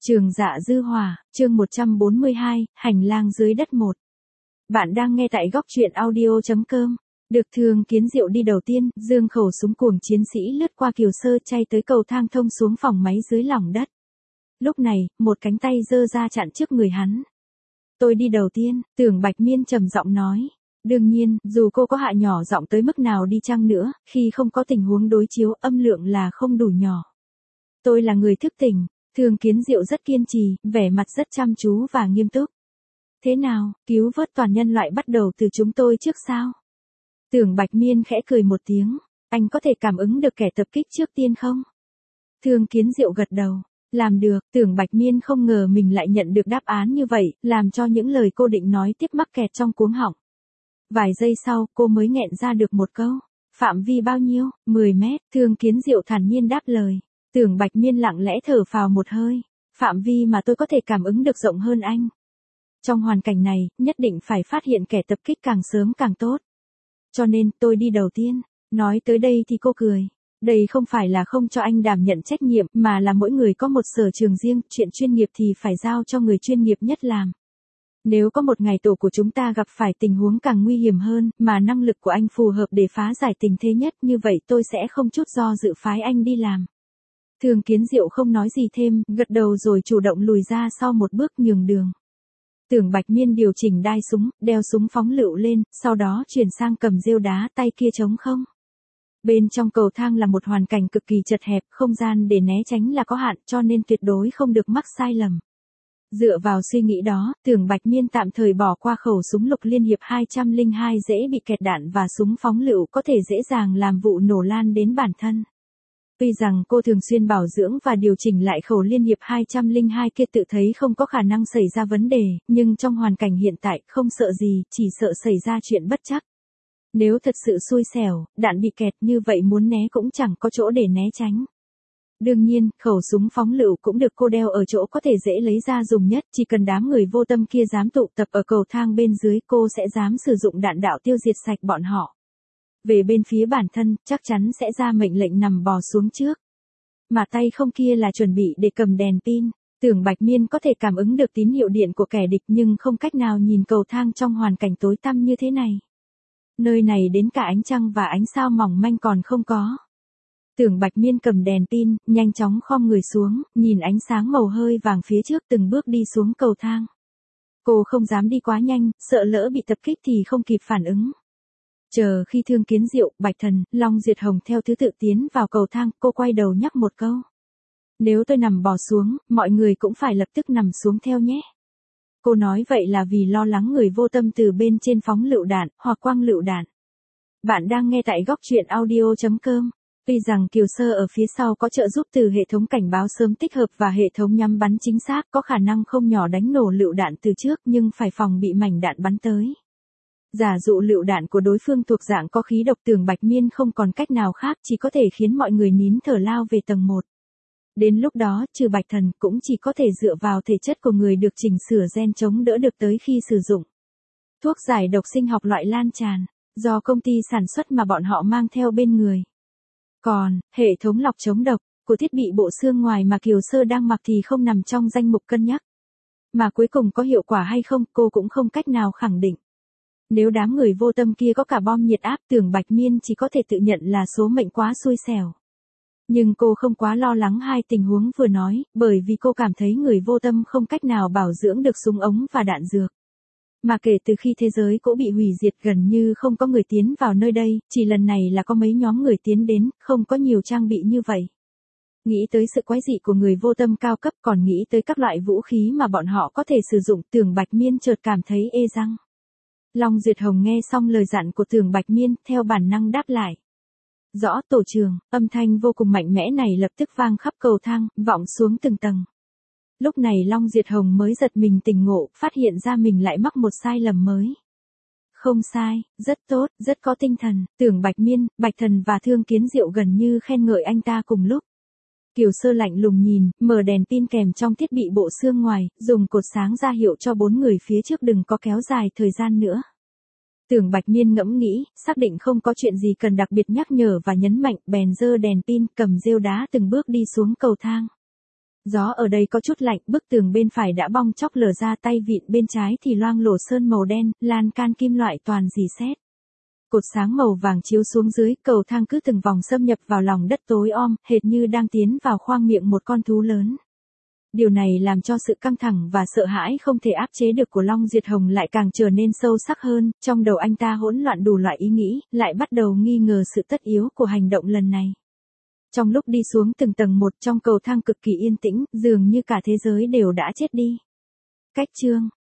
Trường Dạ Dư Hỏa, chương 142, Hành lang dưới đất 1. Bạn đang nghe tại góc truyện audio.com. Được Thường Kiến Diệu đi đầu tiên, dương khẩu súng cuồng chiến sĩ lướt qua Kiều Sơ chay tới cầu thang thông xuống phòng máy dưới lòng đất. Lúc này, một cánh tay giơ ra chặn trước người hắn. Tôi đi đầu tiên, Tưởng Bạch Miên trầm giọng nói. Đương nhiên, dù cô có hạ nhỏ giọng tới mức nào đi chăng nữa, khi không có tình huống đối chiếu âm lượng là không đủ nhỏ. Tôi là người thức tỉnh. Thường Kiến Diệu rất kiên trì, vẻ mặt rất chăm chú và nghiêm túc. Thế nào, cứu vớt toàn nhân loại bắt đầu từ chúng tôi trước sao? Tưởng Bạch Miên khẽ cười một tiếng. Anh có thể cảm ứng được kẻ tập kích trước tiên không? Thường Kiến Diệu gật đầu. Làm được, Tưởng Bạch Miên không ngờ mình lại nhận được đáp án như vậy, làm cho những lời cô định nói tiếp mắc kẹt trong cuống họng. Vài giây sau, cô mới nghẹn ra được một câu. Phạm vi bao nhiêu? 10 mét, Thường Kiến Diệu thản nhiên đáp lời. Tưởng Bạch Miên lặng lẽ thở phào một hơi. Phạm vi mà tôi có thể cảm ứng được rộng hơn anh. Trong hoàn cảnh này, nhất định phải phát hiện kẻ tập kích càng sớm càng tốt. Cho nên, tôi đi đầu tiên. Nói tới đây thì cô cười. Đây không phải là không cho anh đảm nhận trách nhiệm, mà là mỗi người có một sở trường riêng, chuyện chuyên nghiệp thì phải giao cho người chuyên nghiệp nhất làm. Nếu có một ngày tổ của chúng ta gặp phải tình huống càng nguy hiểm hơn, mà năng lực của anh phù hợp để phá giải tình thế nhất, như vậy tôi sẽ không chút do dự phái anh đi làm. Thường Kiến Diệu không nói gì thêm, gật đầu rồi chủ động lùi ra sau một bước nhường đường. Tưởng Bạch Miên điều chỉnh đai súng, đeo súng phóng lựu lên, sau đó chuyển sang cầm rêu đá, tay kia trống không. Bên trong cầu thang là một hoàn cảnh cực kỳ chật hẹp, không gian để né tránh là có hạn, cho nên tuyệt đối không được mắc sai lầm. Dựa vào suy nghĩ đó, Tưởng Bạch Miên tạm thời bỏ qua khẩu súng lục liên hiệp 202 dễ bị kẹt đạn và súng phóng lựu có thể dễ dàng làm vụ nổ lan đến bản thân. Tuy rằng cô thường xuyên bảo dưỡng và điều chỉnh lại khẩu liên hiệp 202 kia tự thấy không có khả năng xảy ra vấn đề, nhưng trong hoàn cảnh hiện tại không sợ gì, chỉ sợ xảy ra chuyện bất trắc. Nếu thật sự xui xẻo, đạn bị kẹt như vậy muốn né cũng chẳng có chỗ để né tránh. Đương nhiên, khẩu súng phóng lựu cũng được cô đeo ở chỗ có thể dễ lấy ra dùng nhất, chỉ cần đám người vô tâm kia dám tụ tập ở cầu thang bên dưới cô sẽ dám sử dụng đạn đạo tiêu diệt sạch bọn họ. Về bên phía bản thân, chắc chắn sẽ ra mệnh lệnh nằm bò xuống trước. Mà tay không kia là chuẩn bị để cầm đèn pin. Tưởng Bạch Miên có thể cảm ứng được tín hiệu điện của kẻ địch nhưng không cách nào nhìn cầu thang trong hoàn cảnh tối tăm như thế này. Nơi này đến cả ánh trăng và ánh sao mỏng manh còn không có. Tưởng Bạch Miên cầm đèn pin, nhanh chóng khom người xuống, nhìn ánh sáng màu hơi vàng phía trước từng bước đi xuống cầu thang. Cô không dám đi quá nhanh, sợ lỡ bị tập kích thì không kịp phản ứng. Chờ khi Thường Kiến Diệu, Bạch Thần, Long Duyệt Hồng theo thứ tự tiến vào cầu thang, cô quay đầu nhắc một câu. Nếu tôi nằm bò xuống, mọi người cũng phải lập tức nằm xuống theo nhé. Cô nói vậy là vì lo lắng người vô tâm từ bên trên phóng lựu đạn, hoặc quang lựu đạn. Bạn đang nghe tại góc truyện audio.com. Tuy rằng Kiều Sơ ở phía sau có trợ giúp từ hệ thống cảnh báo sớm tích hợp và hệ thống nhắm bắn chính xác có khả năng không nhỏ đánh nổ lựu đạn từ trước nhưng phải phòng bị mảnh đạn bắn tới. Giả dụ lựu đạn của đối phương thuộc dạng có khí độc, Tưởng Bạch Miên không còn cách nào khác chỉ có thể khiến mọi người nín thở lao về tầng 1. Đến lúc đó, trừ Bạch Thần cũng chỉ có thể dựa vào thể chất của người được chỉnh sửa gen chống đỡ được tới khi sử dụng. Thuốc giải độc sinh học loại lan tràn, do công ty sản xuất mà bọn họ mang theo bên người. Còn, hệ thống lọc chống độc của thiết bị bộ xương ngoài mà Kiều Sơ đang mặc thì không nằm trong danh mục cân nhắc. Mà cuối cùng có hiệu quả hay không, cô cũng không cách nào khẳng định. Nếu đám người vô tâm kia có cả bom nhiệt áp, Tưởng Bạch Miên chỉ có thể tự nhận là số mệnh quá xui xẻo. Nhưng cô không quá lo lắng hai tình huống vừa nói, bởi vì cô cảm thấy người vô tâm không cách nào bảo dưỡng được súng ống và đạn dược. Mà kể từ khi thế giới cũ bị hủy diệt gần như không có người tiến vào nơi đây, chỉ lần này là có mấy nhóm người tiến đến, không có nhiều trang bị như vậy. Nghĩ tới sự quái dị của người vô tâm cao cấp, còn nghĩ tới các loại vũ khí mà bọn họ có thể sử dụng, Tưởng Bạch Miên chợt cảm thấy ê răng. Long Duyệt Hồng nghe xong lời dặn của Tưởng Bạch Miên, theo bản năng đáp lại. Rõ tổ trưởng, âm thanh vô cùng mạnh mẽ này lập tức vang khắp cầu thang, vọng xuống từng tầng. Lúc này Long Duyệt Hồng mới giật mình tỉnh ngộ, phát hiện ra mình lại mắc một sai lầm mới. Không sai, rất tốt, rất có tinh thần, Tưởng Bạch Miên, Bạch Thần và Thường Kiến Diệu gần như khen ngợi anh ta cùng lúc. Kiều Sơ lạnh lùng nhìn, mở đèn pin kèm trong thiết bị bộ xương ngoài, dùng cột sáng ra hiệu cho 4 người phía trước đừng có kéo dài thời gian nữa. Tưởng Bạch Miên ngẫm nghĩ, xác định không có chuyện gì cần đặc biệt nhắc nhở và nhấn mạnh, bèn giơ đèn pin, cầm rêu đá từng bước đi xuống cầu thang. Gió ở đây có chút lạnh, bức tường bên phải đã bong chóc lở ra, tay vịn bên trái thì loang lổ sơn màu đen, lan can kim loại toàn rỉ sét. Cột sáng màu vàng chiếu xuống dưới, cầu thang cứ từng vòng xâm nhập vào lòng đất tối om, hệt như đang tiến vào khoang miệng một con thú lớn. Điều này làm cho sự căng thẳng và sợ hãi không thể áp chế được của Long Diệt Hồng lại càng trở nên sâu sắc hơn, trong đầu anh ta hỗn loạn đủ loại ý nghĩ, lại bắt đầu nghi ngờ sự tất yếu của hành động lần này. Trong lúc đi xuống từng tầng một trong cầu thang cực kỳ yên tĩnh, dường như cả thế giới đều đã chết đi. Cách chương